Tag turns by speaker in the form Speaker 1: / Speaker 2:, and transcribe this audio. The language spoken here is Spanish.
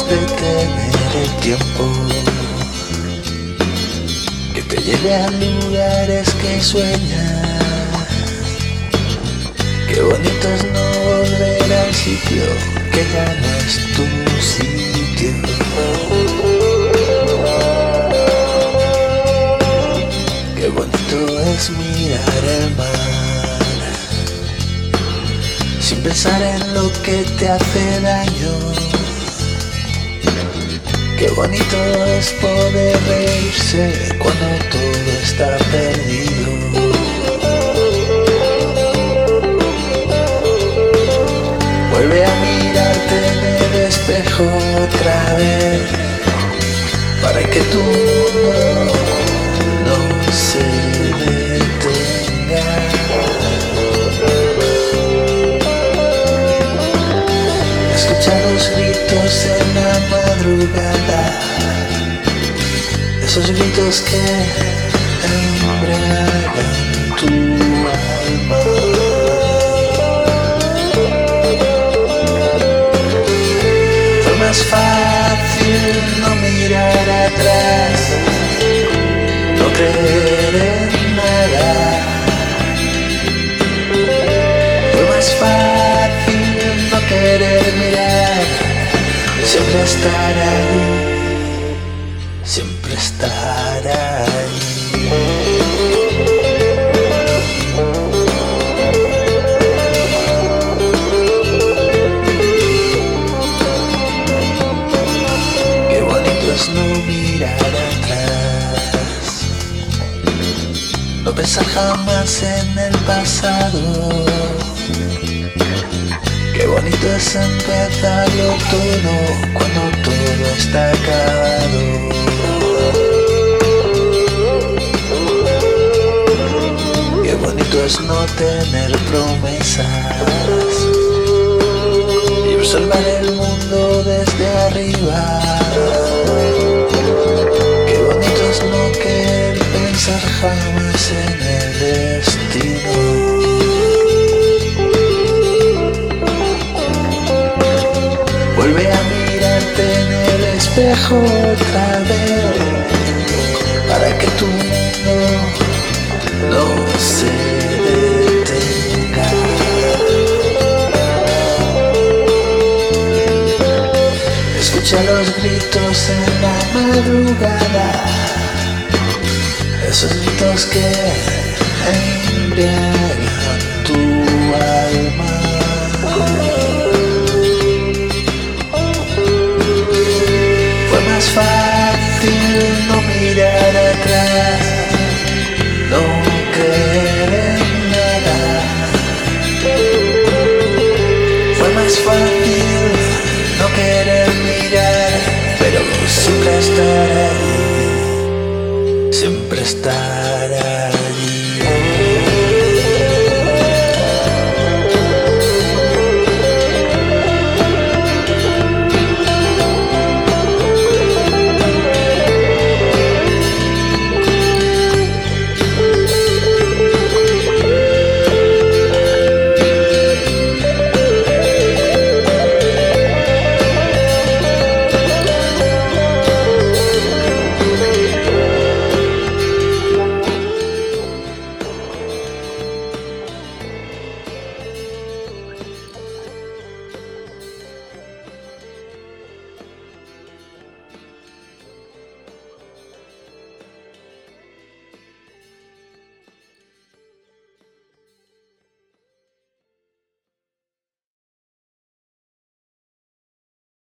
Speaker 1: detener el tiempo, que te lleve a lugares que sueñas. Qué bonito es no volver al sitio que ya no es tu sitio. Qué bonito es mirar el mar sin pensar en lo que te hace daño. Qué bonito es poder reírse cuando todo está perdido. Vuelve a mirarte en el espejo otra vez, para que tu mundo no se detenga. Escucha los gritos en la madrugada, esos gritos que embriagan tu alma. Fue más fácil no mirar atrás, no creer en nada. Fue más fácil no querer mirar, siempre estar ahí, siempre estar ahí. Qué bonito es no mirar atrás, no pensar jamás en el pasado. Qué bonito es empezarlo todo cuando todo está acabado. Qué bonito es no tener promesas y observar el mundo desde arriba. Qué bonito es no querer pensar jamás en el destino. Vuelve a mirarte en el espejo otra vez, para que tu mundo no se detenga. Escucha los gritos en la madrugada, esos gritos que embriagan tu alma. Es fácil no mirar atrás, no creer en nada. Fue más fácil no querer mirar, pero siempre estar ahí, siempre estar ahí.